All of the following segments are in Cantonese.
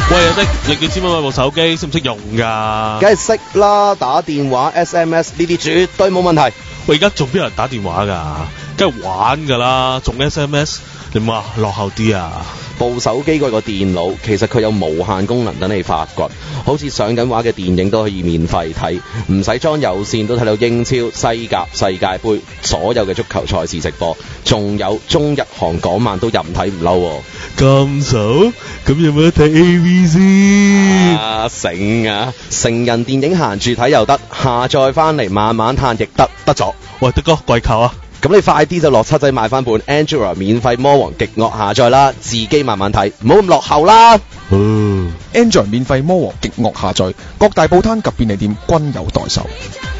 喂，阿的，你幾千蚊買部手機，識唔識用㗎？ 梗係識啦，打電話 SMS 呢啲絕對冇問題。 喂，而家仲邊有人打電話㗎？梗係玩㗎啦，仲 SMS，你唔話落後啲啊？ 部手機嗰個電腦其實佢有無限功能等你發掘，好似上緊畫嘅電影都可以免費睇，唔使裝有線都睇到英超、西甲、世界盃所有嘅足球賽事直播，仲有中日韓港漫都任睇唔嬲喎。 咁數？咁有冇得睇 AV 先？ 啊醒啊！成人電影閒住睇又得，下載翻嚟慢慢嘆亦得咗。 喂，德哥跪求啊！ 咁你快啲就落七仔買翻本 Android 免費魔王極惡下載啦，自己慢慢睇，唔好咁落後啦。 Android 免費魔王極惡下載，各大報攤及便利店均有代售。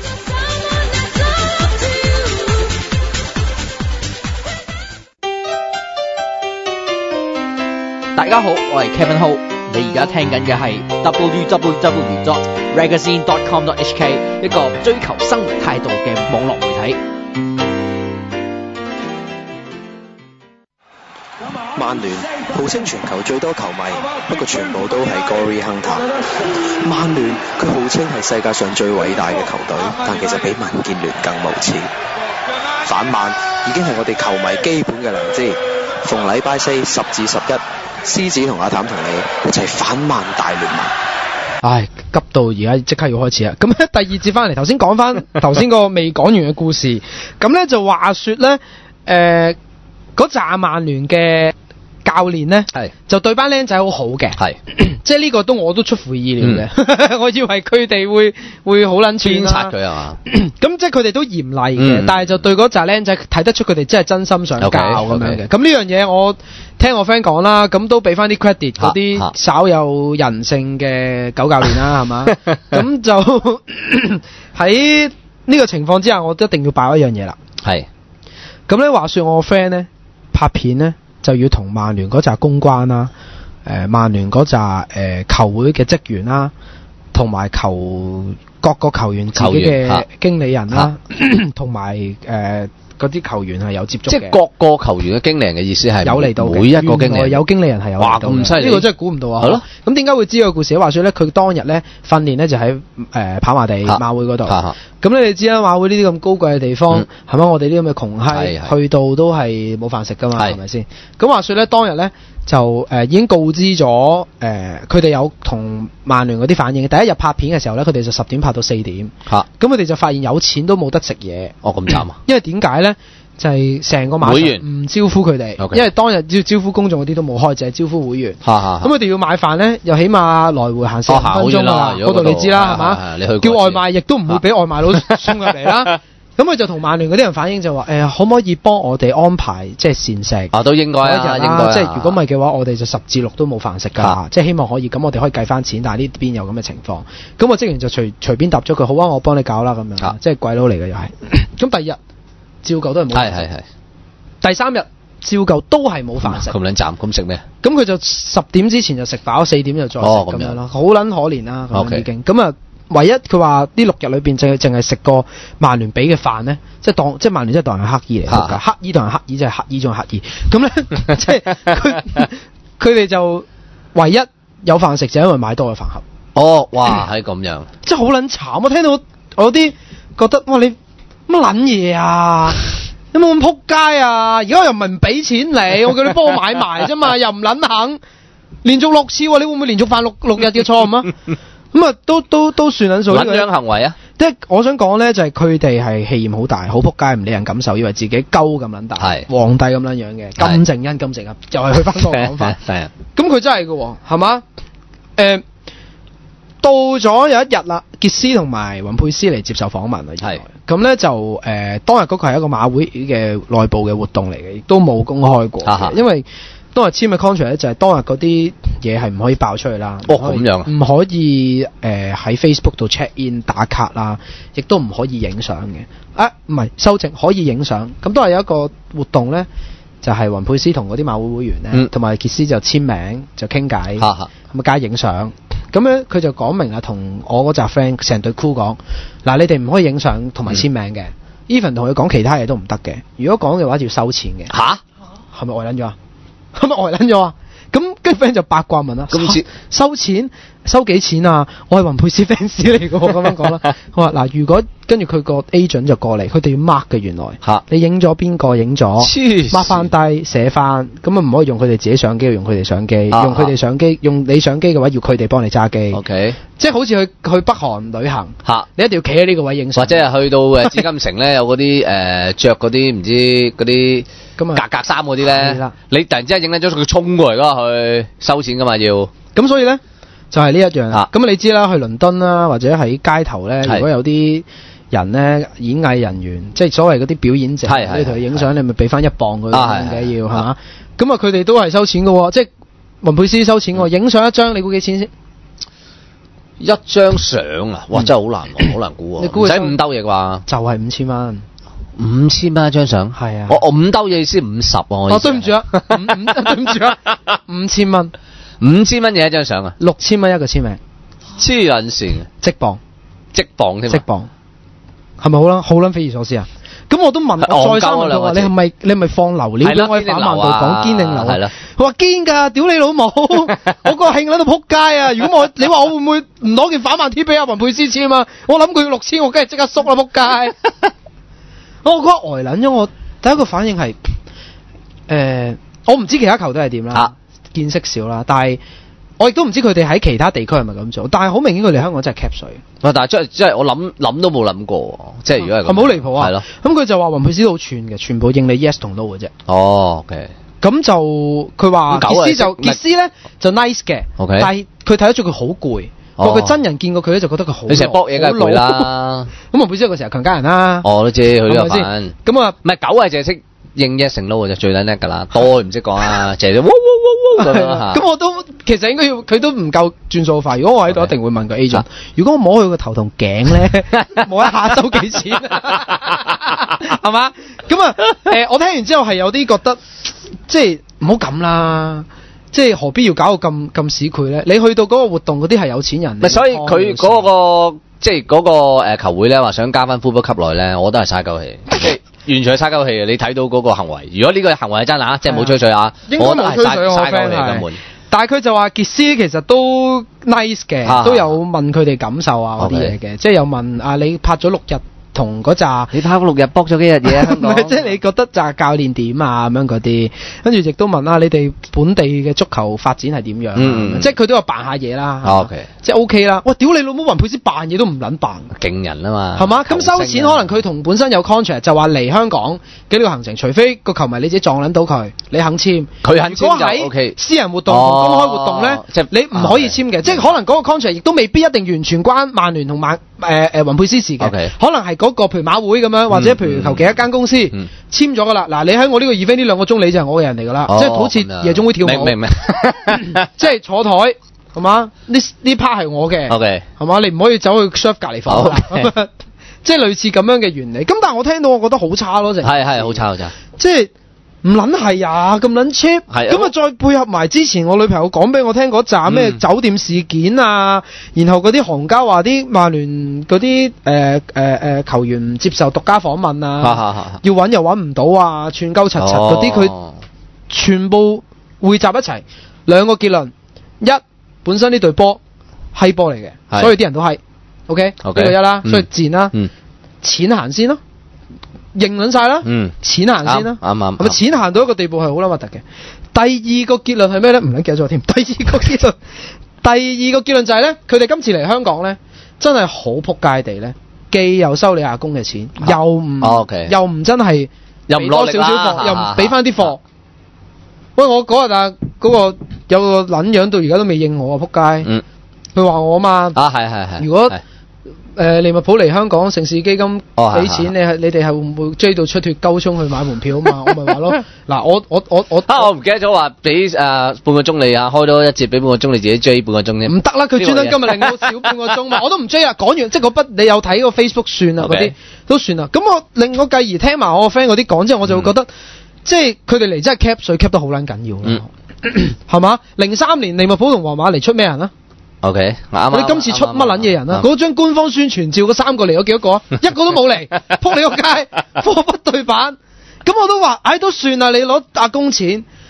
大家好，我係 Kevin Ho， 你而家聽緊嘅係 www.magazine.com.hk 一個追求生活態度嘅網絡媒體。 曼聯號稱全球最多球迷，不過全部都係 Gory Hunter。曼聯佢號稱係世界上最偉大嘅球隊，但其實比民建聯更無恥。反曼已經係我哋球迷基本嘅良知。逢禮拜四10至11，獅子同阿譚同你一齊反曼大聯盟。 唉，急到而家即刻要開始啦！咁咧第二節翻嚟，頭先講翻頭先個未講完嘅故事，咁咧就話說咧，嗰紮曼聯嘅教練咧，就對班僆仔好好嘅，即係呢個我都出乎意料嘅，我以為佢哋會好撚串啦， 殺佢係嘛？ 咁即係佢哋都嚴厲嘅，但係就對嗰紮僆仔睇得出佢哋真係真心想教咁樣嘅。咁呢樣嘢我聽我 friend 講啦，咁都俾翻啲 credit 嗰啲稍有人性嘅狗教練啦，係嘛？咁就喺呢個情況之下，我一定要爆一樣嘢啦。係咁咧，話說我個 friend 咧拍片咧，就要同曼聯嗰扎公關啦，曼聯嗰扎球會嘅職員啦，同埋各個球員自己嘅經理人啦，同埋嗰啲球員係有接觸嘅。 即係各個球員嘅經理人嘅意思係有嚟到嘅，每一個經理人有經理人係有嚟到嘅。哇，咁犀利！呢個真係估唔到啊！係咯。咁點解會知個故事？話說咧，佢當日咧訓練咧就喺跑馬地馬會嗰度。咁你知啦，馬會呢啲咁高貴嘅地方，係咪我哋呢啲咁嘅窮閪去到都係冇飯食噶嘛？係咪先？咁話說咧，當日咧就已經告知咗佢哋有同曼聯嗰啲反應。第一日拍片嘅時候咧，佢哋就10點拍到4點。咁佢哋就發現有錢都冇得食嘢。哦，咁慘啊！因為點解咧？就係成個馬場唔招呼佢哋，因為當日要招呼公眾嗰啲都冇開，就係招呼會員。咁佢哋要買飯咧，又起碼來回行40分鐘啦。嗰度你知啦，係嘛？叫外賣亦都唔會俾外賣佬送入嚟啦。咁佢就同曼聯嗰啲人反映就話可唔可以幫我哋安排即係膳食？都應該啊，應該。即係如果唔係嘅話，我哋就10至6都冇飯食㗎。即係希望可以，咁我哋可以計翻錢，但係呢邊有咁嘅情況。咁我職員就隨便答咗佢，好啊，我幫你搞啦咁樣。即係鬼佬嚟嘅又係。咁第二日照舊都係冇飯食。第3日照舊都係冇飯食。咁撚慘，咁食咩？咁佢就10點之前就食飽，4點就再食咁樣咯，好撚可憐啦咁樣已經。咁啊，唯一佢話呢6日裏邊淨係食過曼聯俾嘅飯咧，即係曼聯即係當係黑衣嚟㗎，黑衣當係黑衣，即係黑衣仲係黑衣。咁咧即係佢哋就唯一有飯食就因為買多嘅飯盒。哦，哇，係咁樣，即係好撚慘！我聽到我有啲覺得哇，你乜撚嘢啊？有冇咁撲街啊？而家又唔係唔俾錢你，我叫你幫我買埋啫嘛，又唔撚肯，連續6次喎，你會唔會連續犯6日嘅錯誤啊？咁啊，都算撚數。撚樣行為啊？即係我想講咧，就係佢哋係氣焰好大，好撲街，唔理人感受，以為自己鳩咁撚大，皇帝咁撚樣嘅，金正恩，就係去翻嗰個講法。係啊，咁佢真係嘅，係嘛？到咗有一日啦，傑斯同埋雲佩斯嚟接受訪問啦。係咁咧就當日嗰個係一個馬會嘅內部嘅活動嚟嘅，亦都冇公開過。因為當日簽嘅 contract 咧就係當日嗰啲嘢係唔可以爆出去啦。哦，咁樣唔可以喺 Facebook 度 check in 打卡啦，亦都唔可以影相嘅。唔係修正可以影相。咁當日有一個活動咧，就係雲佩斯同嗰啲馬會會員咧，同埋傑斯就簽名就傾偈，咁啊加影相。咁樣佢就講明啦，同我嗰紮 friend 成隊 crew 講，嗱，你哋唔可以影相同埋簽名嘅，even 同佢講其他嘢都唔得嘅。如果講嘅話就要收錢嘅。吓？係咪呆撚咗啊？係咪呆撚咗啊？咁跟 friend 就八卦問啦， 咁似收錢收幾錢啊？我係雲佩斯 fans 嚟嘅喎，咁樣講啦。我話嗱，如果跟住佢個 agent 就過嚟，佢哋要 mark 嘅原來。你影咗邊個影咗 ？mark 翻低寫翻，咁啊唔可以用佢哋自己相機，用佢哋相機，用佢哋相機，用你相機嘅話要佢哋幫你揸機。 OK， 即係好似去北韓旅行，你一定要企喺呢個位影相。 或者係去到紫禁城咧，有嗰啲着嗰啲唔知嗰啲格衫嗰啲咧，你突然之間影緊張佢衝過嚟㗎，去收錢㗎嘛要。 咁所以咧就係呢一樣啦。咁你知啦，去倫敦啦，或者喺街頭咧，如果有啲人咧，演藝人員，即係所謂嗰啲表演者，你同佢影相，你咪俾翻1磅佢嘅要係嘛？咁啊，佢哋都係收錢嘅喎，即係雲佩斯收錢喎。影相一張，你估幾錢先？ 一張相啊，哇，真係好難喎，好難估喎。你估唔使5兜嘢啩？ 就係5000蚊。 5000蚊一張相？係啊。我5兜嘢先50喎。 哦，對唔住啊，對唔住啊，5000蚊。 5000蚊嘢一張相啊 ？6000蚊一個簽名。 黐撚線， 即磅添。即磅。係咪好撚匪夷所思啊？咁我都問，我再三問佢話：你係咪放流料俾我喺反慢度講堅定流啊？係啦。佢話堅㗎，屌你老母！我個興喺度撲街啊！如果你話我會唔會唔攞件反慢 T 俾阿雲佩斯簽啊？我諗佢要6000，我梗係即刻縮啦，撲街！我覺得呆撚咗，我第一個反應係我唔知其他球隊係點啦，見識少啦，但係。我亦都唔知佢哋喺其他地區係咪咁做，但係好明顯佢哋香港真係 cap 水。 但係即係我諗都冇諗過，即係如果係咁。係咪好離譜啊？係咯。 咁佢就話雲佩斯都好串嘅，全部應你 yes 同 no 嘅啫。 哦 ，OK。 咁就佢話傑斯咧就 nice 嘅，OK。但係佢睇得出佢好攰，佢真人見過佢咧就覺得佢好。你成日搏嘢梗係攰啦。咁雲佩斯有個成日強姦人啦。我都知佢呢個版。咁啊，唔係狗係淨係識應 yes 同 no 嘅啫，最撚叻㗎啦，多唔識講啊，淨係咁我都其實應該要佢都唔夠轉數快。如果我喺度，一定會問個 agent。如果我摸佢個頭同頸咧，摸一下收幾錢？係嘛？咁啊，我聽完之後係有啲覺得，即係唔好咁啦。即係何必要搞到咁市儈咧？你去到嗰個活動嗰啲係有錢人。 所以佢嗰個即係嗰個球會咧話想加翻 Football Cup 內咧，我覺得係嘥鳩氣。即係完全係嘥鳩氣嘅。你睇到嗰個行為，如果呢個行為係真啊，即係冇吹水啊， 應該冇吹水我 friend 係。但係佢就話傑斯其實都 nice 嘅，都有問佢哋感受啊嗰啲嘢嘅，即係有問啊你拍咗6日。同嗰扎你拍咗6日搏咗幾日嘢啊？唔係即係你覺得扎教練點啊咁樣嗰啲，跟住亦都問啊你哋本地嘅足球發展係點樣？即係佢都有扮下嘢啦。OK， 即係 OK 啦。哇！屌你老母雲佩斯扮嘢都唔撚扮，勁人啊嘛，係嘛？咁收錢可能佢同本身有 contract 就話嚟香港嘅呢個行程，除非個球迷你自己撞撚到佢，你肯簽，佢肯簽就 OK。私人活動同公開活動咧，你唔可以簽嘅，即係可能嗰個 contract 亦都未必一定完全關曼聯同雲佩斯事嘅，可能係嗰個譬如馬會咁樣，或者譬如求其一間公司簽咗㗎啦。嗱，你喺我呢個 event 呢2個鐘，你就係我嘅人嚟㗎啦，即係好似夜總會跳舞，明即係坐台係嘛？呢 part 係我嘅，係嘛？你唔可以走去 serve 隔離房，即係類似咁樣嘅原理。咁但係我聽到我覺得好差咯，係好差，即係。唔撚係啊，咁撚 cheap，咁啊再配合埋之前我女朋友講俾我聽嗰扎咩酒店事件啊，然後嗰啲行家話啲曼聯嗰啲球員唔接受獨家訪問啊，要揾又揾唔到啊，串鳩柒柒嗰啲佢全部匯集一齊，兩個結論：一本身呢隊波閪波嚟嘅，所以啲人都係 OK 呢個一啦，所以賤啦，錢行先咯。認撚晒啦，錢行先啦，啱，係咪錢行到一個地步係好撚核突嘅？第二個結論係咩咧？唔撚記得咗添。第二個結論就係咧，佢哋今次嚟香港咧，真係好撲街地咧，既又收你阿公嘅錢，又唔真係又唔攞少少貨，又唔俾翻啲貨。喂，我嗰日啊，嗰個有個撚樣到而家都未應我啊，撲街。佢話我啊嘛，係。如果利物浦嚟香港，盛事基金俾錢，你哋係會唔會追到出脫鳩衝去買門票啊嘛？我咪話咯，嗱我唔記得咗話俾半個鐘你啊，開多一節俾半個鐘你自己追半個鐘啫。 唔得啦，佢專登今日令我少半個鐘嘛，我都唔追啊。講完即係嗰筆你有睇個 Facebook 算啦，嗰啲都算啦。咁我令我繼而聽埋我個 friend 嗰啲講之後，我就會覺得即係佢哋嚟真係 cap 水 cap 得好撚緊要咯，係嘛？03年利物浦同皇馬嚟出咩人啊 ？OK， 你今次出乜撚嘢人啊？嗰張官方宣傳照嗰3個嚟咗幾多個啊？一個都冇嚟，撲你個街，貨不對版。咁我都話，唉都算啦，你攞阿公錢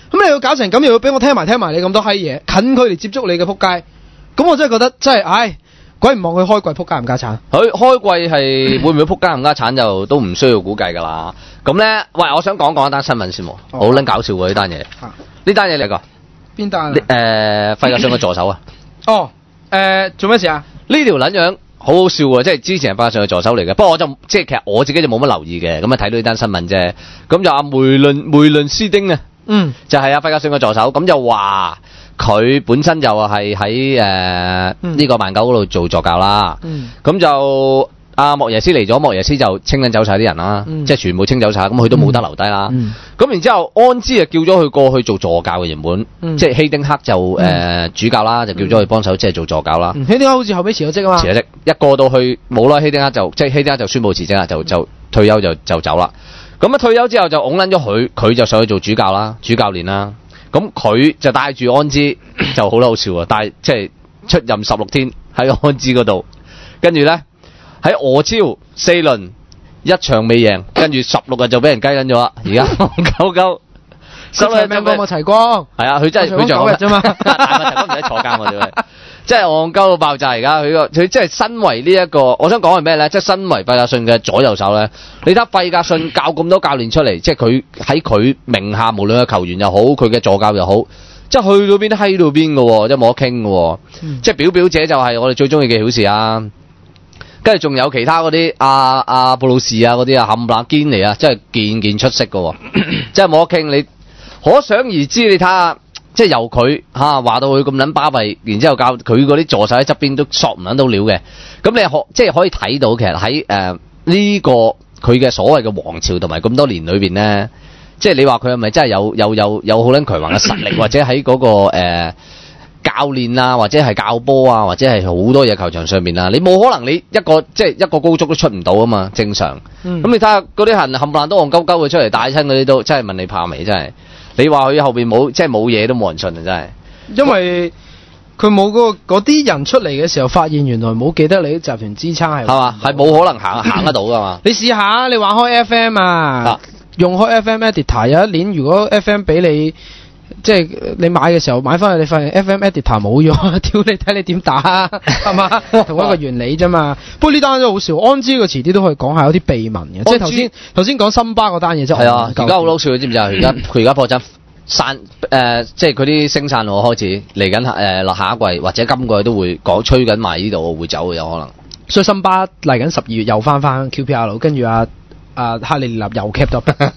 咁你要搞成咁，又要俾我聽埋你咁多閪嘢，近距離接觸你嘅撲街，咁我真係覺得真係，鬼唔望佢開季撲街唔家產。 佢開季係會唔會撲街唔家產就都唔需要估計㗎啦。咁咧，喂，我想講一單新聞先喎，好撚搞笑喎呢單嘢。呢單嘢嚟個邊單？ 費格遜嘅助手啊。 做咩事啊？ 呢條撚樣好好笑喎，即係之前係費格遜嘅助手嚟嘅。不過我就即係其實我自己就冇乜留意嘅，咁啊睇到呢單新聞啫。咁就阿梅倫斯丁啊，就係阿費格遜嘅助手，咁就話佢本身就係喺呢個曼九嗰度做助教啦。咁就阿莫耶斯嚟咗，莫耶斯就清緊走晒啲人啦，即係全部清走晒，咁佢都冇得留低啦。咁然之後安茲啊叫咗佢過去做助教嘅原本，即係希丁克就主教啦，就叫咗佢幫手即係做助教啦。 希丁克好似後尾辭咗職啊嘛。 辭咗職，一過到去冇耐，希丁克就宣布辭職啦，就退休就走啦。咁啊退休之後就拱撚咗佢就上去做主教啦，主教練啦。咁佢就帶住安茲就好啦，好笑啊！但係即係出任16天喺安茲嗰度，跟住咧喺俄超4輪1場未贏，跟住16日就俾人雞撚咗啦。而家戇鳩 16日命過齊光， 係啊，佢真係佢仲9日啫嘛，但係齊光唔使坐監喎，真係戇鳩到爆炸。而家佢即係身為呢一個，我想講係咩咧？即係身為費格遜嘅左右手咧，你睇費格遜教咁多教練出嚟，即係佢喺佢名下，無論係球員又好，佢嘅助教又好，即係去到邊都閪到邊嘅喎，即係冇得傾嘅喎。即係表姐就係我哋最中意嘅曉士啊，跟住仲有其他嗰啲阿布魯士啊嗰啲啊冚唪唥堅尼啊，真係件出色嘅喎，即係冇得傾。你可想而知，你睇下。即係由佢話到佢咁撚巴閉，然之後教佢嗰啲助手喺側邊都索唔撚到料嘅，咁你即係可以睇到其實喺呢個佢嘅所謂嘅王朝同埋咁多年裏邊咧，即係你話佢係咪真係有好撚強橫嘅實力，或者喺嗰個教練啊，或者係教波啊，或者係好多嘢球場上面啊，你冇可能你一個高足都出唔到啊嘛，正常。咁你睇下嗰啲人冚唪唥都戇鳩鳩嘅出嚟帶親嗰啲都真係問你怕未真係。你話佢後邊冇即係冇嘢都冇人信啊！真係， 因為佢冇嗰啲人出嚟嘅時候，發現原來冇記得你啲集團支撐係嘛，係冇可能行得到噶嘛。 你試下，你玩開 FM 用開 FM editor， 有一年如果 FM 俾你，即係你買嘅時候買翻去，你發現 FM editor 冇用，屌你睇你點打係嘛？同一個原理啫嘛。不過呢單都好笑，安茲個遲啲都可以講下有啲秘聞嘅，即係頭先講森巴嗰單嘢真係。係啊， 而家好搞笑，你知唔知啊？佢而家破陣散即係佢啲升散路開始嚟緊落下一季或者今季都會吹緊埋呢度會走嘅有可能。 所以森巴嚟緊12月又翻 QPR， 跟住阿哈利納又 cap 咗。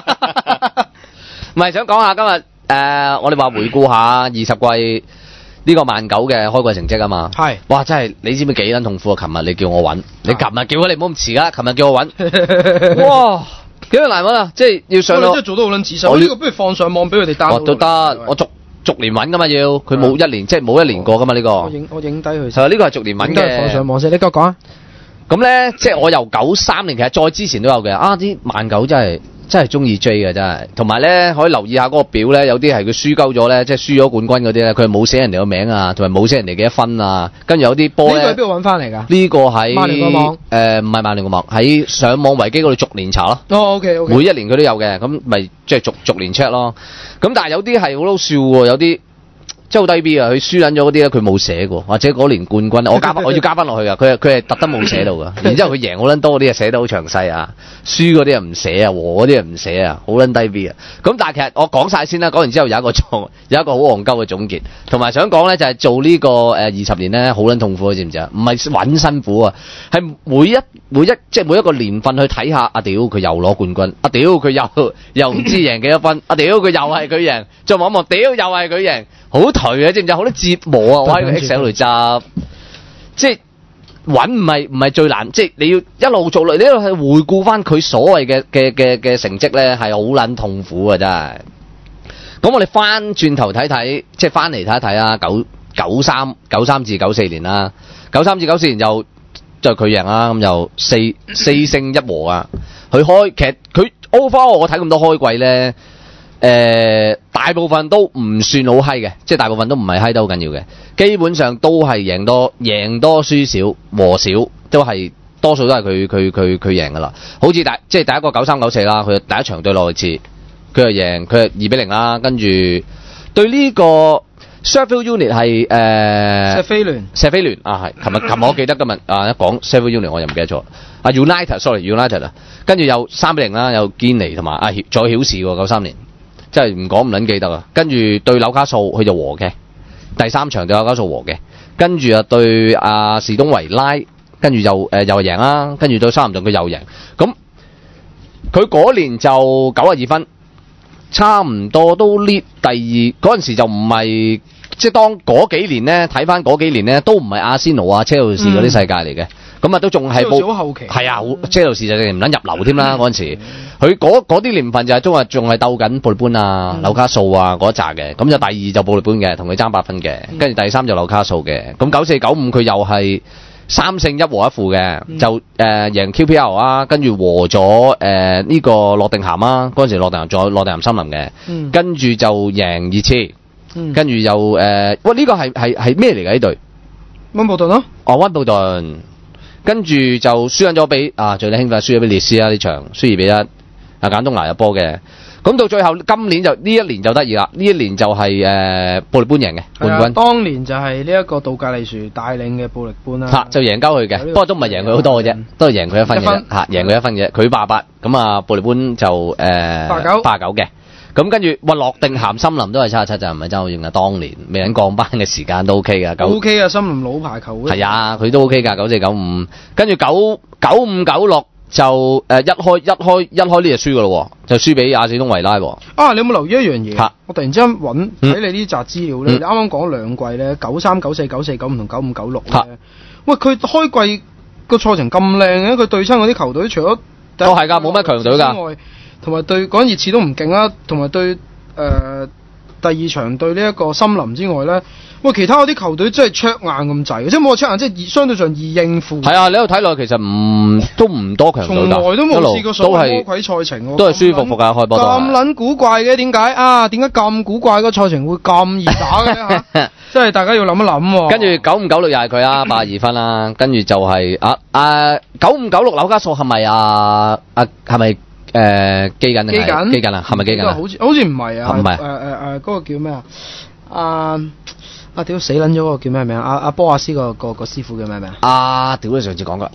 唔係想講下今日。我哋話回顧下20季呢個曼九嘅開季成績啊嘛，係，哇真係你知唔知幾撚痛苦啊？琴日你叫我揾，你琴日叫你唔好咁遲㗎，琴日叫我揾，哇幾難揾啊！即係要上到， 真係做得好撚仔細。我呢個不如放上網俾佢哋 download。 都得，我逐年揾㗎嘛要，佢冇1年，即係冇1年過㗎嘛呢個。 我影低佢。 係啊，呢個係逐年揾嘅。 放上網先，你繼續講啊。 咁咧，即係我由93年，其實再之前都有嘅。啲曼九真係中意 J 嘅真係，同埋咧可以留意下嗰個表咧，有啲係佢輸鳩咗咧，即係輸咗冠軍嗰啲咧，佢係冇寫人哋個名啊，同埋冇寫人哋幾多分啊，跟住有啲波咧。呢個喺邊度揾翻嚟㗎？呢個喺曼聯個網，唔係曼聯個網，喺上網維基嗰度逐年查咯。OK。每一年佢都有嘅，咁咪即係逐年 check 咯。咁但係有啲係好好笑喎，有啲。真係好低 B 啊！佢輸撚咗嗰啲咧，佢冇寫過，或者嗰年冠軍，我要加翻落去㗎。佢係特登冇寫到㗎。然之後佢贏好撚多嗰啲啊，寫得好詳細啊。輸嗰啲又唔寫啊，和嗰啲又唔寫啊，好撚低 B 啊。咁但係其實我講晒先啦，講完之後有一個好戇鳩嘅總結，同埋想講咧就係做呢個20年咧好撚痛苦，知唔知啊？唔係揾辛苦啊，係每一個年份去睇下，屌佢又攞冠軍，屌佢又唔知贏幾多分，屌佢又係佢贏，再望一望，屌又係佢贏。好頹啊，知唔知？好多折磨啊！我喺個 Excel 度執，即係揾唔係最難，即係你要一路做落，你一路係回顧翻佢所謂嘅成績咧，係好撚痛苦啊！真係。咁我哋翻轉頭睇睇，即係翻嚟睇一睇啊！93至94年啦，93至94年就佢贏啦，咁就4勝1和啊！其實佢 overall 我睇咁多開季咧。大部分都唔算好閪嘅，即係大部分都唔係閪得好緊要嘅，基本上都係贏多輸少和少，都係多數都係佢贏噶啦。好似即係第一個93-94啦，佢第一場對諾域治佢又贏，佢係2-0啦，跟住對呢個 Sheffield United 係石飛聯啊，係琴日我記得今日一講 Sheffield United 我又唔記得咗United 啊，跟住又3-0啦，有堅尼同埋再曉士喎93年，真係唔講唔撚記得啊，跟住對紐卡素佢就和嘅，第3場對紐卡素和嘅，跟住啊對士東維拉，跟住又贏啦，跟住對修咸頓佢又贏，咁佢嗰年就92分。差唔多都 lead 第2嗰陣時就唔係，即係當嗰幾年咧睇翻嗰幾年咧都唔係阿仙奴啊、車路士嗰啲世界嚟嘅，咁啊都仲係冇後期係啊，車路士就唔撚入流添啦嗰陣時，佢嗰啲年份就係仲係鬥緊布力般啊、紐卡素啊嗰一紮嘅，咁就第2就布力般嘅，同佢爭8分嘅，跟住第3就紐卡素嘅，咁94-95佢又係3勝1和1負嘅，就贏 QPR 啊，跟住和咗呢個諾定咸啊，嗰陣時諾定咸仲有諾定咸森林嘅，跟住就贏熱刺，跟住又喂呢個係咩嚟㗎呢隊？ 溫布頓咯， 溫布頓，跟住就輸咗俾最興奮輸咗俾列斯啊呢場，輸2-1，簡東拿入波嘅。咁到最後今年就呢一年就得意啦，呢一年就係布力般贏嘅冠軍。 當年就係呢一個杜格利殊帶領嘅布力般啦。 就贏交佢嘅，不過都唔係贏佢好多嘅啫，都係贏佢1分嘅啫。贏佢1分嘅，佢88，咁啊布力般就89嘅。咁跟住諾定咸森林都係77就唔係爭好遠啊！當年未人降班嘅時間都 OK 嘅 ，OK 啊！森林老牌球會。係啊，佢都 OK 㗎94-95，跟住95-96。就一開呢就輸噶咯，就輸俾阿士東維拉。 你有冇留意一樣嘢？我突然之間睇你呢紮資料咧，你啱啱講兩季咧，93、94、94、95同95、96咧。喂，佢開季個賽程咁靚嘅，佢對親嗰啲球隊，除咗都係㗎，冇乜強隊㗎。 同埋對講熱刺都唔勁啦，同埋對第2場對呢一個森林之外咧。喂，其他嗰啲球隊真係灼硬咁滯，即係冇話灼硬，即係相對上易應付。 係啊，你喺度睇落其實都唔多強隊㗎， 從來都冇試過所謂魔鬼賽程， 都係舒服㗎開波都係。 咁撚古怪嘅，點解點解咁古怪個賽程會咁易打嘅嚇？即係大家要諗一諗喎。 跟住95-96又係佢啦，82分啦，跟住就係95-96紐卡素係咪係咪基緊定係基緊啊？係咪基緊啊？ 好似唔係啊， 唔係嗰個叫咩屌死撚咗嗰個叫咩名？阿波亞斯個師傅叫咩名？ 屌你上次講過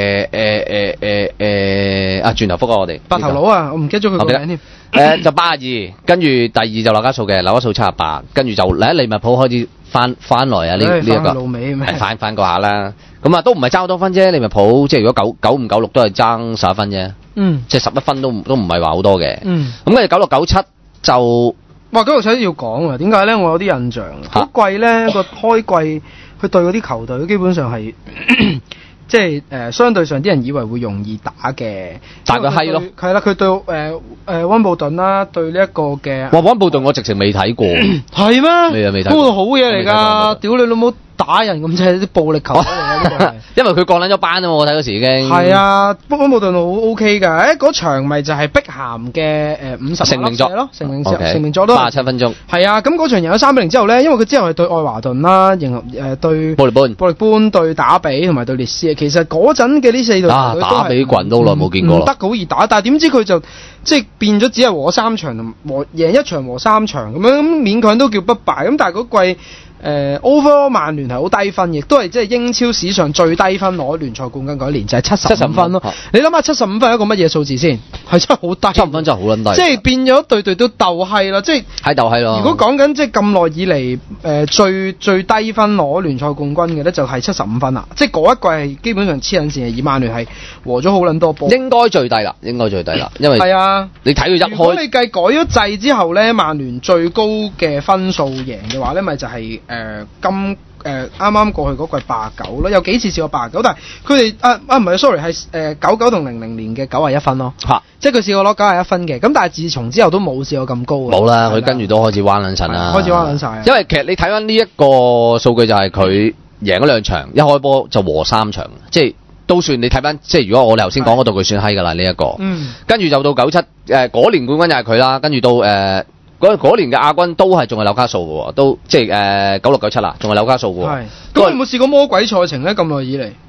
轉頭覆我哋白頭佬啊，我唔記得咗佢個名添。 就82，跟住第2就紐卡素嘅，紐卡素78，跟住就利物浦開始翻來啊！呢一個係翻過下啦。咁啊都唔係爭好多分啫，利物浦即係如果95-96都係爭11分啫。即係11分都唔係話好多嘅。咁跟住96-97就。 哇！嗰個要講啊，點解咧？我有啲印象，嗰季咧個開季，佢對嗰啲球隊基本上係即係相對上啲人以為會容易打嘅， 但佢閪咯。 係啦，佢對溫布頓啦，對呢一個嘅。 溫布頓我直情未睇過。 係咩？ 未睇。 嗰個好嘢嚟㗎！屌你老母！打人咁即係啲暴力球嚟嘅， 因為佢降撚咗班啊嘛！我睇嗰時已經係啊，溫布頓好 OK 㗎。嗰場咪就係碧咸嘅50 成名作咯，成名作都 87分鐘。 係啊，咁嗰場贏咗3-0之後咧，因為佢之後係對愛華頓啦，對布力般對打比同埋對列斯。其實嗰陣嘅呢4隊打比棍都好耐冇見過啦， 唔得好易打，但係點知佢就即係變咗只係和3場，贏1場和3場咁樣，勉強都叫不敗。咁但係嗰季。overall 曼聯係好低分，亦都係即係英超史上最低分攞聯賽冠軍嗰一年就係75分咯。你諗下75分係一個乜嘢數字先？係真係好低。75 分真係好撚低。 即係變咗隊都鬥閪啦，即係係鬥閪咯。 如果講緊即係咁耐以嚟最低分攞聯賽冠軍嘅咧，就係75分啦。即係嗰一季係基本上黐撚線嘅，而曼聯係和咗好撚多波。 應該最低啦，因為係啊， 你睇佢一開。如果你計改咗制之後咧，曼聯最高嘅分數贏嘅話咧，咪就係啱啱過去嗰季89咯，有幾次試過89，但係佢哋唔係 sorry 係99同00年嘅91分咯，即係佢試過攞91分嘅，咁但係自從之後都冇試過咁高嘅。 冇啦，佢跟住都開始彎撚神啦， 開始彎撚晒。 因為其實你睇翻呢一個數據就係佢贏咗2場，一開波就和3場，即係都算你睇翻，即係如果我哋頭先講嗰度佢算閪㗎啦呢一個，跟住就到97嗰年冠軍就係佢啦，跟住到嗰年嘅亞軍都係仲係紐卡素嘅喎，都即係96-97啦，仲係紐卡素嘅喎。 係。咁有冇試過魔鬼賽程咧？咁耐以嚟，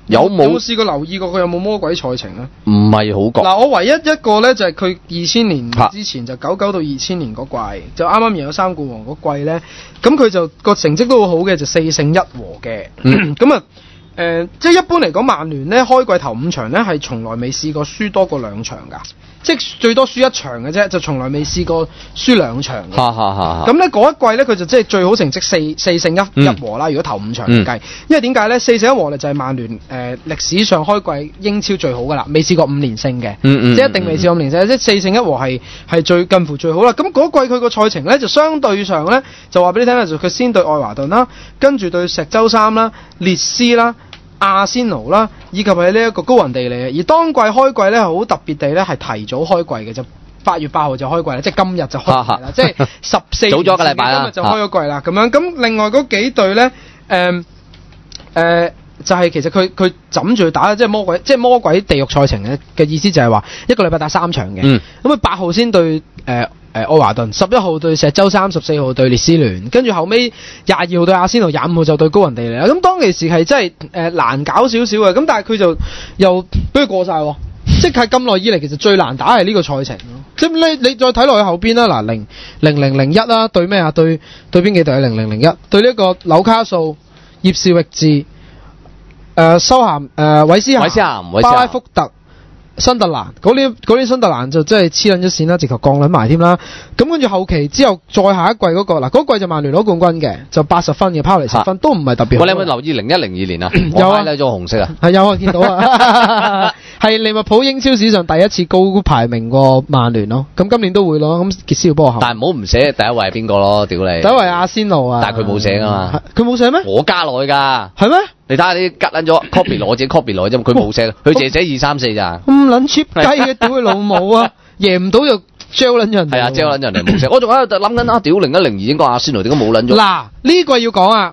有冇試過留意過佢有冇魔鬼賽程咧？ 唔係好覺。 嗱，我唯一一個咧就係佢2000年之前就99到2000年嗰季，就啱啱贏咗三冠王嗰季咧，咁佢就個成績都好好嘅，就4勝1和嘅。咁啊即係一般嚟講，曼聯咧開季頭5場咧係從來未試過輸多過2場㗎。即係最多輸1場嘅啫，就從來未試過輸2場嘅。咁咧嗰一季咧，佢就即係最好成績4勝1和啦。如果頭5場計，因為點解咧？4勝1和咧就係曼聯歷史上開季英超最好噶啦，未試過5連勝嘅，即係一定未試過5連勝，即係4勝1和係最近乎最好啦。咁嗰季佢個賽程咧就相對上咧就話俾你聽啦，就佢先對愛華頓啦，跟住對石洲三啦、列斯啦、阿仙奴啦，以及係呢一個高雲地利。而當季開季咧，好特別地咧係提早開季嘅，就8月8號就開季啦，即係今日就開季啦，即係14 早咗個禮拜啦， 今日就開咗季啦。咁樣咁另外嗰幾隊咧，就係其實佢枕住打即係魔鬼地獄賽程嘅意思就係話一個禮拜打3場嘅。咁佢8號先對愛華頓，11號對石洲三，14號對列斯聯，跟住後尾22號對阿仙奴，25號就對高雲地利啦。咁當其時係真係難搞少少嘅，咁但係佢就又俾佢過晒喎，即係咁耐以嚟其實最難打係呢個賽程咯。即係你再睇落去後邊啦，嗱0001啦，對咩啊？對邊幾隊？0001對呢一個紐卡素、葉士域治、修咸、韋斯咸、巴拉福特。新特蘭嗰啲新特蘭就真係黐撚咗線啦，直頭降撚埋添啦。咁跟住後期之後再下一季嗰個嗱，嗰季就曼聯攞冠軍嘅，就80分嘅，拋嚟10分都唔係特別好。 你有冇留意01-02年啊？ 有啊， 拉咗紅色啊。 係有啊，見到啊，係利物浦英超史上第一次高排名過曼聯咯。咁今年都會咯，咁傑斯要幫我後。 但係唔好唔寫第一位係邊個咯？屌你！ 第一位阿仙奴啊。 但係佢冇寫㗎嘛。 佢冇寫咩？ 我加落去㗎。 係咩？ 你睇下你吉撚咗 copy 攞自己 copy 攞啫嘛，佢冇寫，佢淨係寫2、3、4咋。 咁撚 cheap 雞嘅，屌佢老母啊！贏唔到就 gel 撚人。係啊 gel 撚人哋冇寫。我仲喺度諗緊啊，屌01-02應該阿仙奴點解冇撚咗？ 嗱呢季要講啊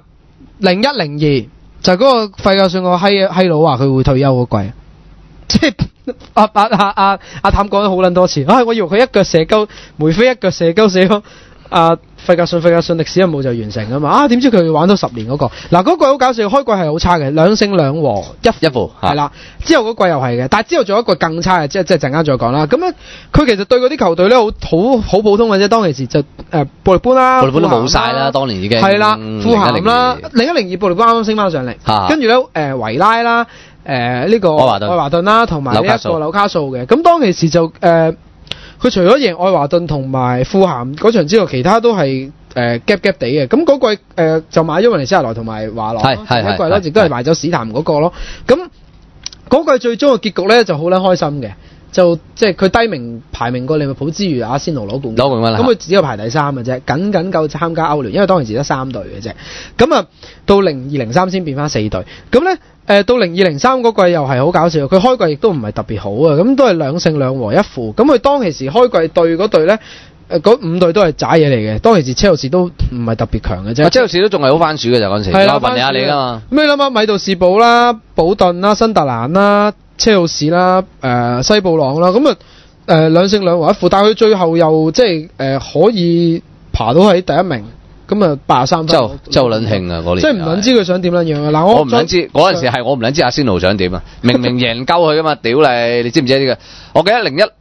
，01-02就係嗰個費格遜個閪佬話佢會退休嗰季，即係阿譚講咗好撚多次。我以為佢一腳射鳩梅菲一腳射鳩死咗費格遜歷史任務就完成啊嘛，點知佢玩咗10年嗰個。嗱嗰季好搞笑，開季係好差嘅，2勝2和1負係啦。之後嗰季又係嘅，但係之後仲有一季更差嘅，即係陣間再講啦。咁咧佢其實對嗰啲球隊咧好普通嘅啫。當其時就布力般啦， 布力般都冇晒啦，當年已經係啦，富咸啦，01-02布力般啱啱升翻上嚟，跟住咧維拉啦，呢個愛華頓啦，同埋呢一個紐卡素嘅。咁當其時就佢除咗贏愛華頓同埋富咸嗰場之後，其他都係gap 地嘅。咁嗰季就買咗雲尼斯亞萊同埋華朗，第一季咧亦都係賣咗史談嗰個咯。咁嗰季最終嘅結局咧就好撚開心嘅，就即係佢低名排名過利物浦之餘，阿仙奴攞冠軍，咁佢只有排第3嘅啫，僅夠參加歐聯，因為當時只得3隊嘅啫。咁啊到02-03先變翻4隊，咁咧。到02-03嗰季又係好搞笑，佢開季亦都唔係特別好啊，咁都係2勝2和1負。咁佢當其時開季對嗰隊咧，嗰5隊都係渣嘢嚟嘅。當其時車路士都唔係特別強嘅啫。車路士都仲係好番薯嘅就嗰陣時，係啦，問下你㗎嘛。 咩諗下米杜士堡啦、保頓啦、新特蘭啦、車路士啦、西布朗啦，咁啊2勝2和1負，但係佢最後又即係可以爬到喺第一名。咁啊83分， 真係好撚興啊！嗰年， 即係唔撚知佢想點撚樣啊！嗱， 我唔撚知嗰陣時係我唔撚知阿仙奴想點啊！明明贏鳩佢噶嘛，屌你知唔知呢個？我記得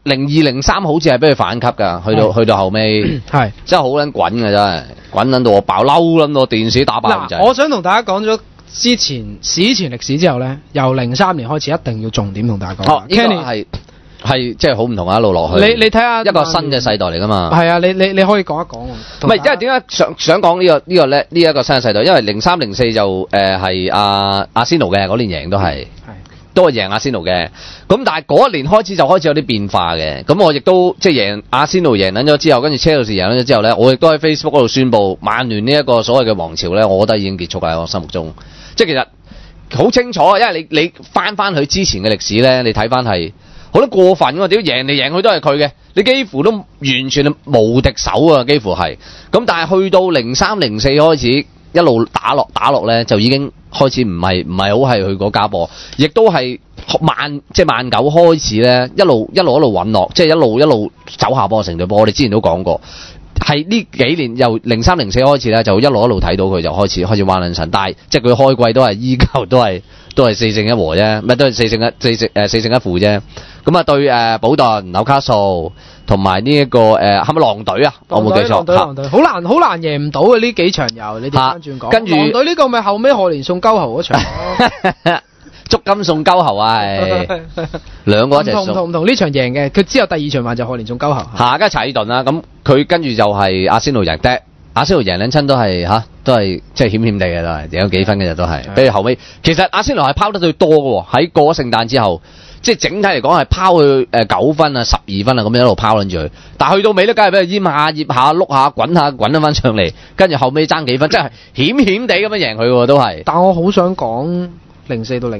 02-03好似係俾佢反級㗎，去到後尾係真係好撚滾㗎，真係滾撚到我爆嬲撚到電視打爆咁滯。 我想同大家講咗之前史前歷史之後咧，由03年開始一定要重點同大家講。 Kenny 係即係好唔同啊！一路落去， 你睇下一個新嘅世代嚟噶嘛？ 係啊，你可以講一講。 唔係，因為點解想講呢個咧？呢一個新嘅世代，因為03-04就係阿仙奴嘅嗰年贏都係贏阿仙奴嘅。咁但係嗰一年開始就開始有啲變化嘅。咁我亦都即係贏阿仙奴贏撚咗之後，跟住車路士贏撚咗之後咧，我亦都喺 Facebook 嗰度宣佈曼聯呢一個所謂嘅王朝咧，我覺得已經結束喺我心目中。即係其實好清楚，因為你翻去之前嘅歷史咧，你睇翻係。好多過分喎！屌贏嚟贏去都係佢嘅，你幾乎都完全係無敵手啊！幾乎係咁，但係去到03-04開始一路打落咧，就已經開始唔係好係佢嗰家波，亦都係曼9開始咧，一路穩落，即係一路走下波成隊波。我哋之前都講過，係係呢幾年由03、04開始咧，就一路睇到佢就開始玩撚神，但係即係佢開季都係依舊都係4勝1和啫，唔係都係4勝1負啫。咁啊對保頓、紐卡素同埋呢一個係咪狼隊啊？我冇記錯， 狼隊好難贏唔到嘅呢幾場遊，你調翻轉講。 跟住狼隊呢個咪後尾賀年送鳩喉嗰場。 足金送鳩喉啊，係兩個一齊送。 唔同呢場贏嘅，佢之後第二場話就賀年送鳩喉。 下家查爾頓啦，咁佢跟住就係阿仙奴贏的，阿仙奴贏兩親都係即係險險地嘅都係贏咗幾分嘅就都係。比如後尾，其實阿仙奴係拋得最多嘅喎，喺過咗聖誕之後，即係整體嚟講係拋去9分啊、12分啊咁樣一路拋撚住佢，但係去到尾都梗係俾佢醃下、醃下、碌下、滾得翻上嚟，跟住後尾爭幾分，即係險險地咁樣贏佢喎都係。 但我好想講。04到05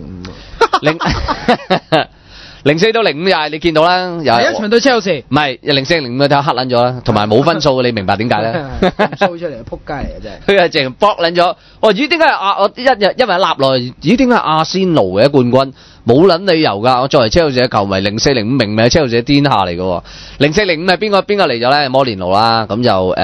啊 ，04到05又係你見到啦，又係一場對車路士， 唔係04、05就黑撚咗啦，同埋冇分數，你明白點解咧？ 掃出嚟撲街嚟嘅真係， 佢係淨搏撚咗。咦？點解我因為一納落嚟，咦？點解阿仙奴嘅冠軍冇撚理由㗎？我作為車路士嘅球迷，04、05明明係車路士嘅天下嚟嘅喎。04、05係邊個嚟咗咧？摩連奴啦，咁就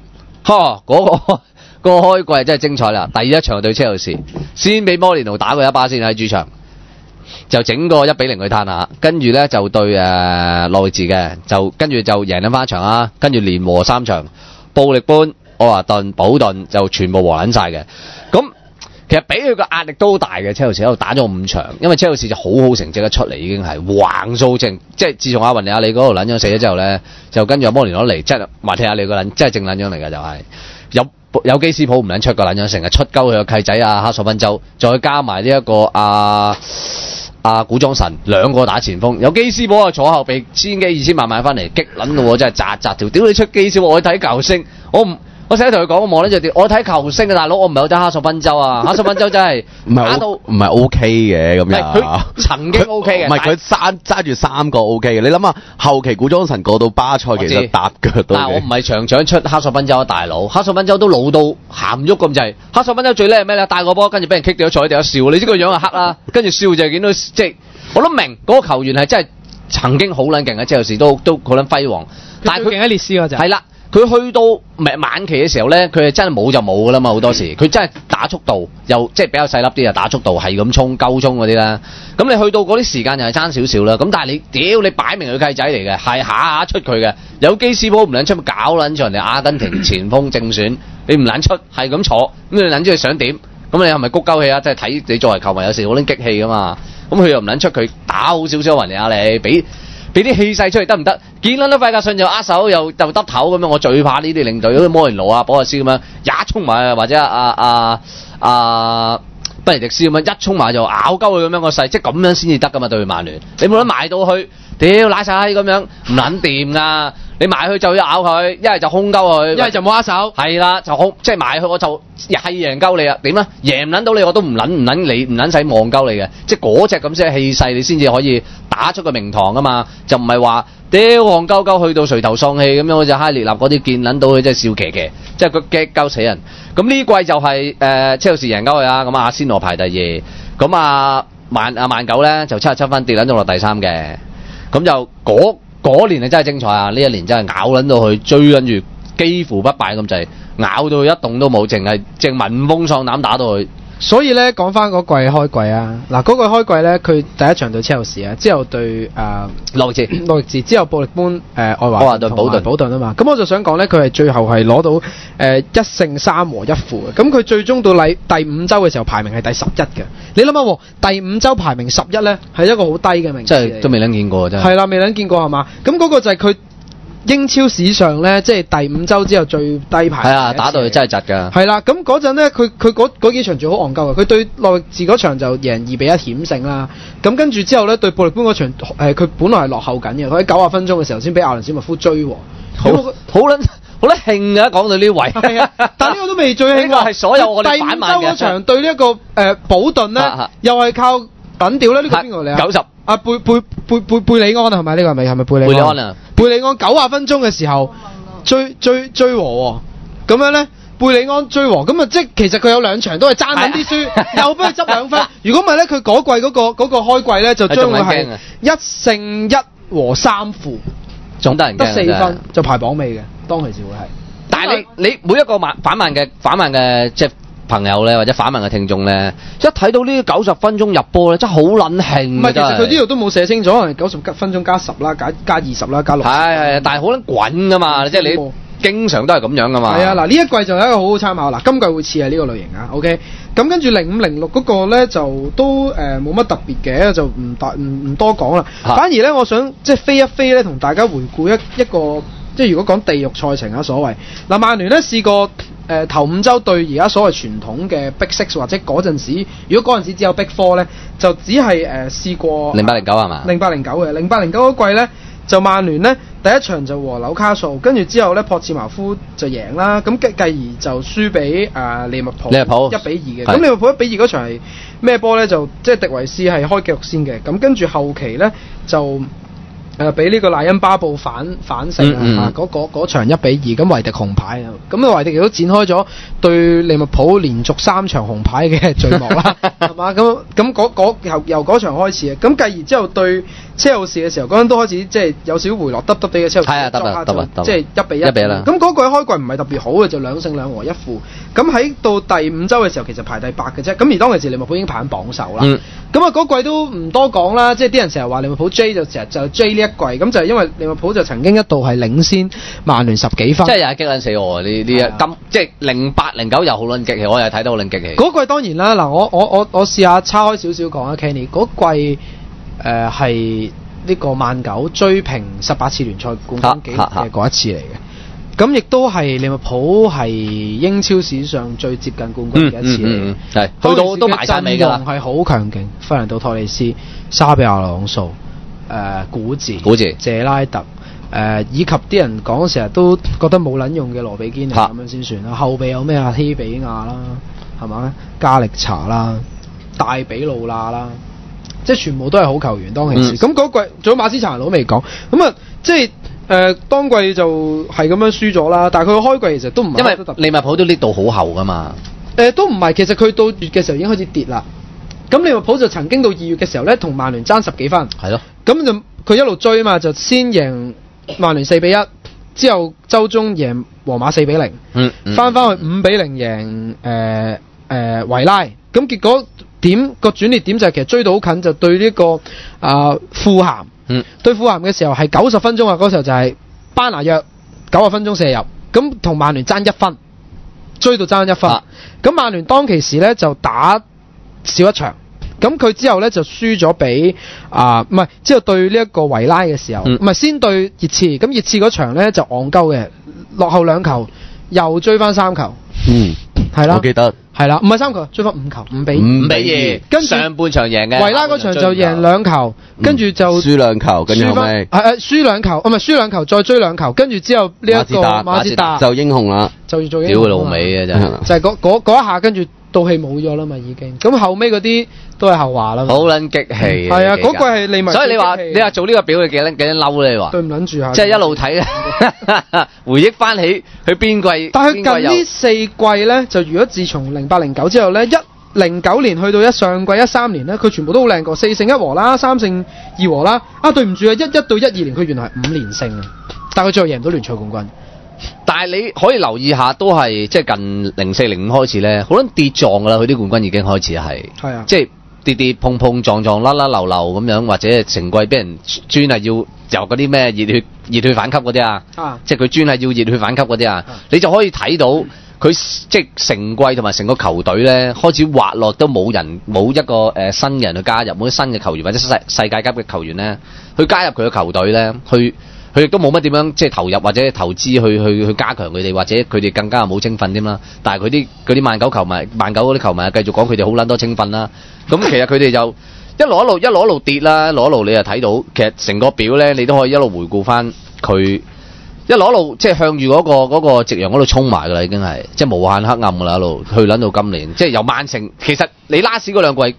嗰個開季真係精彩啦！第一場對車路士，先俾摩連奴打過一巴先喺主場，就整個1-0去攤下，跟住咧就對諾域治嘅，就跟住就贏咗翻一場啦，跟住連和3場，布力般、愛華頓、保頓就全部和撚晒嘅。咁其實俾佢個壓力都好大嘅，車路士喺度打咗5場，因為車路士就好成績一出嚟已經係橫掃正，即係自從阿雲尼亞利嗰度撚咗死咗之後咧，就跟住阿摩連奴嚟，即係馬提亞利個撚，即係正撚樣嚟嘅就係有基斯普唔撚出個撚樣，成日出鳩佢個契仔啊哈索賓州，再加埋呢一個古裝神兩個打前鋒，有基斯普啊坐後備，1000幾2000萬買翻嚟激撚到我真係扎條，屌你出基斯普，我去睇球星，我成日同佢講，我望呢隻我睇球星嘅大佬，我唔係好睇哈索賓州啊，哈索賓州真係打到唔係 OK 嘅咁樣。 佢曾經 OK 嘅， 唔係佢揸住3個 OK 嘅。你諗下後期古裝神過到巴塞，其實搭腳都。 但係我唔係場場出哈索賓州啊，大佬，哈索賓州都老到行唔喐咁滯。哈索賓州最叻係咩咧？帶個波跟住俾人棘掉咗，坐喺地下笑，你知個樣係黑啦，跟住笑就係見到即係我都明嗰個球員係真係曾經好撚勁嘅，即係有時都好撚輝煌。但係佢勁喺列斯嗰陣。係啦。 佢去到晚期嘅時候咧，佢係真係冇就冇噶啦嘛，好多時佢真係打速度，又即係比較細粒啲啊，打速度係咁衝鳩衝嗰啲啦。咁你去到嗰啲時間又係爭少少啦。咁但係你擺明佢契仔嚟嘅，係下出佢嘅。有基斯波唔撚出，搞撚住人哋阿根廷前鋒正選，你唔撚出係咁坐，咁你撚住佢想點？咁你係咪谷鳩氣啊？即係睇你作為球迷有時好撚激氣噶嘛。咁佢又唔撚出佢打好少少雲尼亞你俾啲氣勢出嚟得唔得？見撚到費格遜就握手又耷頭咁樣，我最怕呢啲領隊，好似摩連奴啊、保亞斯咁樣，一衝埋或者賓尼迪斯咁樣一衝埋就咬鳩佢咁樣個勢，即係咁樣先至得噶嘛對曼聯。你冇得埋到去，屌拉晒咁樣唔撚掂噶。你埋去就要咬佢，一係就空鳩佢， 一係就冇握手。 係啦，就空即係埋去我就係贏鳩你啊！點啊？贏唔撚到你我都唔撚你唔撚使望鳩你嘅，即係嗰隻咁先係氣勢，你先至可以打出個名堂啊嘛！就唔係話屌戇鳩鳩去到垂頭喪氣咁樣，好似哈列納嗰啲見撚到佢真係笑騎騎，即係佢激鳩死人。咁呢季就係車路士贏鳩佢啊！咁阿仙奴排第2，咁曼九咧就77分跌撚咗落第3嘅，咁就嗰年係真係精彩啊！呢一年真係咬撚到佢追緊住，幾乎不敗咁滯，咬到佢一動都冇，淨係聞風喪膽打到佢。 所以咧講翻嗰季開季啊，嗱嗰季開季咧，佢第一場對車路士啊，之後對諾域治，之後布力般愛華頓同保頓啊嘛。咁我就想講咧，佢係最後係攞到1勝3和1負嘅。咁佢最終到第5週嘅時候排名係第11嘅。你諗下，第5週排名11咧係一個好低嘅名次， 即係都未撚見過真係。 係啦，未撚見過係嘛？咁嗰個就係佢英超史上咧，即係第5週之後最低排。係啊，打到佢真係窒㗎。 係啦，咁嗰陣咧，佢嗰幾場最好戇鳩嘅。佢對諾域治嗰場就贏2-1險勝啦。咁跟住之後咧，對布力般嗰場，佢本來係落後緊嘅，佢喺90分鐘嘅時候先俾亞倫史密夫追喎。好撚興啊！講到呢位，係啊，但呢個都未最興喎。呢個係所有我哋反曼嘅。第5週嗰場對呢一個保頓咧，又係靠等調咧。呢個邊個嚟啊？90啊，貝里安啊，係咪呢個係咪貝里安啊？貝里安90分鐘嘅時候追和喎，咁樣咧貝里安追和，咁啊即係其實佢有2場都係爭緊啲輸，又俾佢執2分。如果唔係咧，佢嗰季嗰個開季咧就將會係1勝1和3負， 總得人驚得4分就排榜尾嘅，當其時會係。 但係你每一個反慢嘅即係朋友咧，或者反慢嘅聽眾咧，一睇到呢90分鐘入波咧，真係好撚興。 唔係，其實佢呢度都冇寫清楚，可能90分鐘加10啦，加20啦，加60。 係，但係好撚滾噶嘛，即係你經常都係咁樣噶嘛。係啊，嗱呢一季就係一個好好參考。嗱，今季會似係呢個類型啊。OK， 咁跟住0506嗰個咧就都冇乜特別嘅，就唔多講啦。反而咧，我想即係飛一飛咧，同大家回顧一個。即係如果講地獄賽程啊，所謂嗱，曼聯咧試過頭5週對而家所謂傳統嘅 Big Six 或者嗰陣時，如果嗰陣時只有 Big Four 咧，就只係試過 0809係嘛 ？0809嘅0809嗰季咧，就曼聯咧第一場就和紐卡素，跟住之後咧珀茨茅夫就贏啦，咁繼而就輸俾利物浦1-2嘅。咁利物浦1-2嗰場係咩波咧？就即係迪維斯係開紀錄先嘅，咁跟住後期咧就。俾呢個賴恩巴布反勝啊！嗰場1-2，咁維迪紅牌啊！咁維迪亦都展開咗對利物浦連續3場紅牌嘅序幕啦，係嘛？咁由嗰場開始啊！咁繼而之後對車路士嘅時候，嗰陣都開始即係有少少回落，得地嘅車路士，即係1-1啦。咁嗰季開季唔係特別好嘅，就2勝2和1負。咁喺到第5週嘅時候，其實排第8嘅啫。咁而當其時利物浦已經排緊榜首啦。咁啊嗰季都唔多講啦，即係啲人成日話利物浦 J 就成日就 J 呢一季，咁就係因為利物浦就曾經一度係領先曼聯10幾分。 即係又係激撚死我啊！呢咁即係0809又好撚激氣，我又睇到好撚激氣。 嗰季當然啦，嗱我試下叉開少少講啊 Kenny， 嗰季係呢個曼9追平18次聯賽冠軍紀錄嘅嗰一次嚟嘅。咁亦都係利物浦係英超史上最接近冠軍嘅一次嚟， 係去到都埋晒尾㗎啦， 係好強勁，費蘭道托利斯、沙比亞朗素、古治、謝拉特，以及啲人講成日都覺得冇撚用嘅羅比堅尼咁樣先算啦。後備有咩啊？希比亞啦，係嘛？加力查啦、大比路納啦，即係全部都係好球員當其時。咁嗰季仲有馬斯查奴未講，咁啊即係。當季就係咁樣輸咗啦，但係佢個開季其實都唔係， 因為利物浦都呢度好厚噶嘛。 都唔係，其實佢到月嘅時候已經開始跌啦。咁利物浦就曾經到2月嘅時候咧，同曼聯爭10幾分。 係咯。 咁就佢一路追啊嘛，就先贏曼聯4-1，之後週中贏皇馬4-0，翻去5-0贏維拉。咁結果個轉捩點就係其實追到好近，就對呢個富咸。對富咸嘅時候係90分鐘啊，嗰時候就係班拿約90分鐘射入，咁同曼聯爭1分，追到爭1分。咁曼聯當其時咧就打少一場，咁佢之後咧就輸咗俾唔係之後對呢一個維拉嘅時候，唔係先對熱刺，咁熱刺嗰場咧就戇鳩嘅，落後2球又追翻3球。係啦， 我記得係啦，唔係3球，追翻5球，5-2， 跟住上半場贏嘅， 維拉嗰場就贏2球，跟住就輸2球，跟住後尾輸2球，唔係輸2球，再追2球，跟住之後呢一個馬自達就英雄啦， 就要做英雄， 屌佢老味嘅真係， 就係嗰一下，跟住到氣冇咗啦嘛已經，咁後尾嗰啲都係後話啦。 好撚激氣， 係啊，嗰季係利物浦， 所以你話做呢個表，你幾撚嬲咧？你話對唔撚住下， 即係一路睇回憶翻起佢邊季， 但係近呢4季咧，就如果自從0809之後咧，09年去到上季13年咧，佢全部都好靚過，4勝1和啦，3勝2和啦。對唔住啊，11到12年佢原來係5連勝啊，但係佢最後贏唔到聯賽冠軍。 但係你可以留意下，都係即係近04-05開始咧，好撚跌撞噶啦，佢啲冠軍已經開始係啊， 即係跌跌碰碰撞撞甩甩流流咁樣，或者成季俾人專係要由嗰啲咩熱血反擊嗰啲啊，即係佢專係要熱血反擊嗰啲啊，你就可以睇到佢即係成季同埋成個球隊咧開始滑落，都冇一個新嘅人去加入，冇啲新嘅球員或者世界級嘅球員咧去加入佢嘅球隊咧，佢亦都冇乜點樣即係投入或者投資去加強佢哋，或者佢哋更加冇青訓添啦。但係嗰啲曼9嗰啲球迷繼續講佢哋好撚多青訓啦。咁其實佢哋就一路跌啦，一路你就睇到其實成個表咧，你都可以一路回顧翻佢一路即係向住嗰個夕陽嗰度衝埋㗎啦，已經係即係無限黑暗㗎啦，一路去撚到今年，即係由曼城其實你拉屎嗰兩季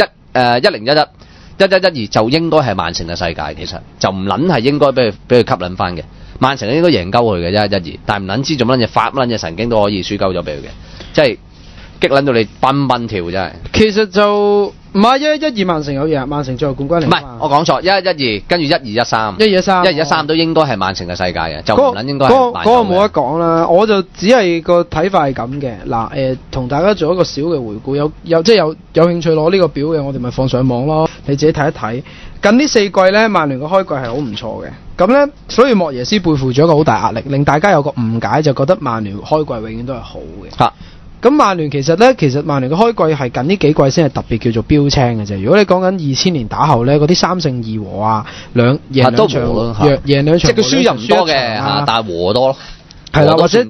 10-11。11-12就應該係曼城嘅世界，其實就唔撚係應該俾佢吸引翻嘅。曼城應該贏鳩佢嘅11-12，但係唔撚知做乜撚嘢發乜撚嘢神經都可以輸鳩咗俾佢嘅，即係激撚到你奔奔跳真係。 其實就唔係1-1-2曼城有贏，曼城最後冠軍嚟。 唔係，我講錯，1-1-2，跟住1-2-1-3。1-2-1-3都應該係曼城嘅世界嘅，就唔撚應該係曼城嘅。 嗰個冇得講啦，我就只係個睇法係咁嘅。嗱同大家做一個小嘅回顧，有興趣攞呢個表嘅，我哋咪放上網咯，你自己睇一睇。近呢4季咧，曼聯嘅開季係好唔錯嘅。咁咧，所以莫耶斯背負咗一個好大壓力，令大家有個誤解，就覺得曼聯開季永遠都係好嘅。咁曼聯其實曼聯嘅開季係近呢幾季先係特別叫做標青嘅啫。如果你講緊2000年打後咧，嗰啲3勝2和啊，贏兩場，贏兩場， 即係佢輸入唔多嘅，但係和多咯。 係啦，或者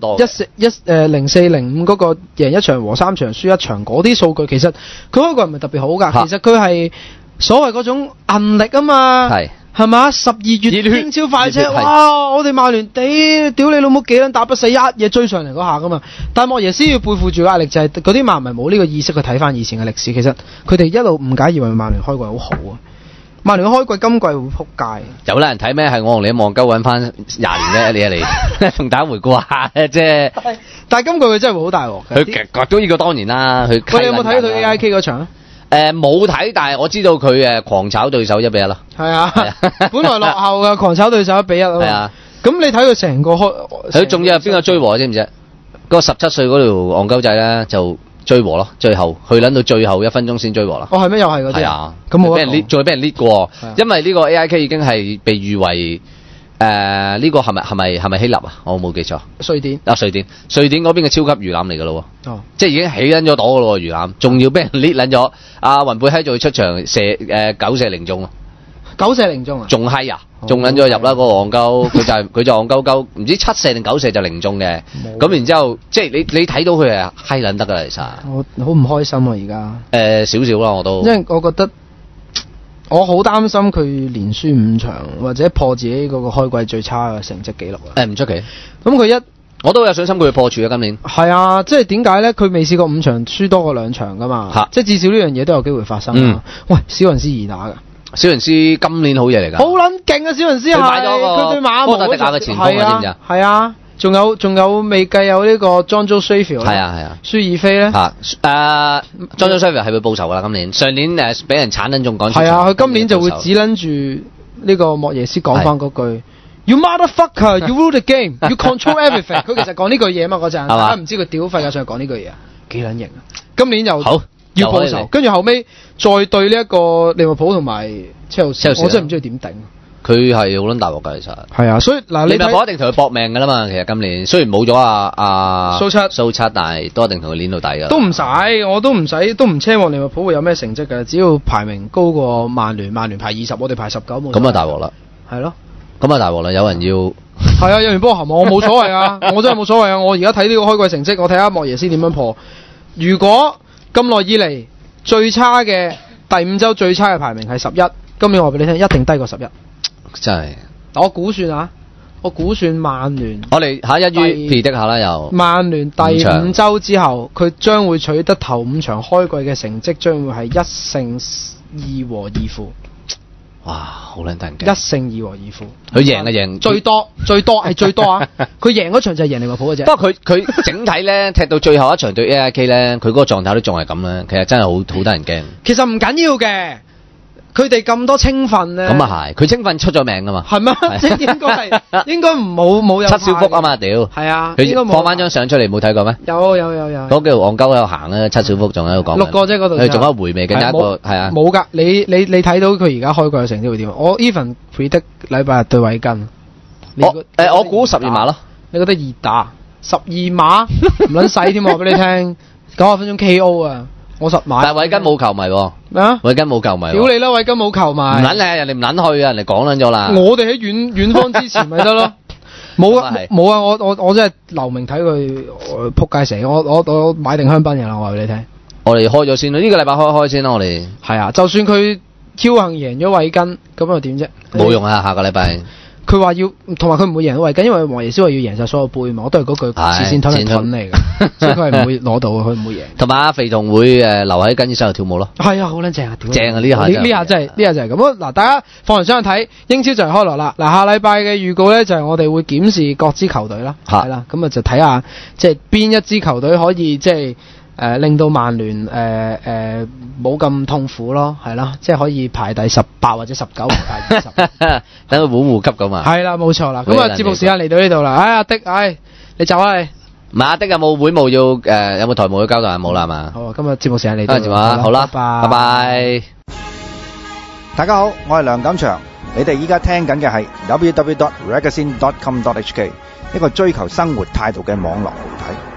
04-05嗰個贏1場和3場輸1場嗰啲數據，其實佢開季唔係特別好㗎。其實佢係所謂嗰種韌力啊嘛。係嘛？12月英超快車，哇！我哋曼聯屌你老母幾撚打不死，一嘢追上嚟嗰下噶嘛。但係莫耶斯要背負住壓力，就係嗰啲曼迷冇呢個意識去睇翻以前嘅歷史。其實佢哋一路誤解以為曼聯開季好好啊。曼聯開季今季會撲街。有啦人睇咩？係我同你望鳩揾翻20年啫，你嚟同大家回顧下啫。但係今季佢真係會好大鑊。佢都呢個當然啦。你有冇睇佢 AIK 嗰場啊？冇睇，但係我知道佢狂炒對手1-1啦。係啊，本來落後嘅狂炒對手1-1啊。係啊，咁你睇佢成個開，佢仲要係邊個追和知唔知？嗰個17歲嗰條戇鳩仔咧就追和咯，最後去撚到最後1分鐘先追和啦。係咩？又係嗰啲？係啊，咁冇俾人 lead，仲俾人 lead 過，因為呢個 AIK 已經係被譽為呢個係咪希臘啊？我冇記錯。瑞典嗰邊嘅超級魚腩嚟㗎咯喎。即係已經起撚咗朵㗎咯喎魚腩，仲要俾人 lead 撚咗。阿雲貝希仲要出場射9射0中咯。9射0中啊？仲閪啊？仲撚咗入啦嗰個戇鳩，佢就戇鳩鳩，唔知7射定9射就0中嘅。咁然之後，即係你睇到佢係閪撚得㗎啦，其實。我好唔開心啊而家。少少啦我都。因為我覺得。我好擔心佢連輸5場，或者破自己嗰個開季最差嘅成績紀錄啊！唔出奇。咁我都有信心佢會破處啊！今年係啊，即係點解咧？佢未試過5場輸多過2場噶嘛？即係至少呢樣嘢都有機會發生啊！喂，史雲斯易打噶，史雲斯今年好嘢嚟噶，好撚勁啊！史雲斯係佢對馬毛嗰場嘅前鋒啊，知唔知啊？係啊。仲有未計有呢個 John Joe Sheffield 係啊舒爾菲咧John Joe Sheffield 係會報仇噶啦今年上年俾人鏟撚仲趕出係啊佢今年就會只撚住呢個莫耶斯講翻嗰句 You motherfucker you rule the game you control everything 佢其實講呢句嘢嘛嗰陣大家唔知佢屌肺架上講呢句嘢啊幾撚型啊今年又好要報仇跟住後尾再對呢一個利物浦同埋車路士我真係唔知佢點頂佢係好撚大鑊㗎，其實係啊，所以嗱，你咪一定同佢搏命㗎啦嘛。其實今年雖然冇咗蘇七，但係都一定同佢攣到底㗎。都唔使，我都唔使，都唔奢望利物浦會有咩成績㗎。只要排名高過曼聯排20，我哋排19冇。咁啊大鑊啦，係咯，咁啊大鑊啦，有人要係啊，有人幫我含我冇所謂啊，我真係冇所謂啊。我而家睇呢個開季成績，我睇下莫耶斯點樣破。如果咁耐以嚟最差嘅第5週最差嘅排名係11，今年我話俾你聽，一定低過11。真係，我估算曼聯，我哋下一於 predict 下啦又。曼聯第5週之後，佢將會取得頭5場開季嘅成績，將會係1勝2和2負。哇，好撚得人驚！1勝2和2負，佢贏啊贏最多係最多啊！佢贏嗰場就係贏利物浦嘅啫。不過佢整體咧踢到最後一場對 AIK 咧，佢嗰個狀態都仲係咁咧，其實真係好得人驚。其實唔緊要嘅。佢哋咁多青訓咧，咁啊係，佢青訓出咗名噶嘛，係咩？即係應該冇有七小福啊嘛，屌，係啊，佢放翻張相出嚟冇睇過咩？有，嗰叫戇鳩喺度行咧，七小福仲喺度講6個啫嗰度，佢仲喺度回味緊一個係啊，冇㗎，你睇到佢而家開季嘅成績會點？我 even predict 禮拜日對韋根，我估12碼咯，你覺得易打12碼唔撚使添，我俾你聽90分鐘 KO 啊！我實買，但係韋根冇球迷喎。咩啊？韋根冇球迷。屌你啦！韋根冇球迷。唔撚咧，人哋唔撚去啊！人哋講撚咗啦。我哋喺遠方支持咪得咯。冇啊！我真係留名睇佢撲街死！我買定香檳嘅啦，我話俾你聽。我哋開咗先啦，呢個禮拜開先啦，我哋。係啊，就算佢僥倖贏咗韋根，咁又點啫？冇用啊！下個禮拜。佢話要，同埋佢唔會贏到韋根，因為莫耶斯話要贏晒所有杯嘛，我都係嗰句慈善吞嚟吞嚟嘅，所以佢係唔會攞到嘅，佢唔會贏。同埋阿肥童會留喺更衣室度跳舞咯。係啊，好撚正啊！正啊！呢下真係咁。嗱，大家放人想去睇英超就係開鑼啦。嗱，下禮拜嘅預告咧就係我哋會檢視各支球隊啦，係啦，咁啊就睇下即係邊一支球隊可以即係令到曼聯冇咁痛苦咯，係啦，即係可以排第18或者19，排20。 等佢護級咁啊！ 係啦，冇錯啦。咁啊，節目時間嚟到呢度啦。阿迪，你走啊你！ 唔係阿迪有冇會務要有冇台務要交代啊？冇啦係嘛？ 好，今日節目時間嚟到。 好啦，拜拜。 大家好，我係梁錦祥，你哋依家聽緊嘅係 www.ragazine.com.hk 一個追求生活態度嘅網絡媒體。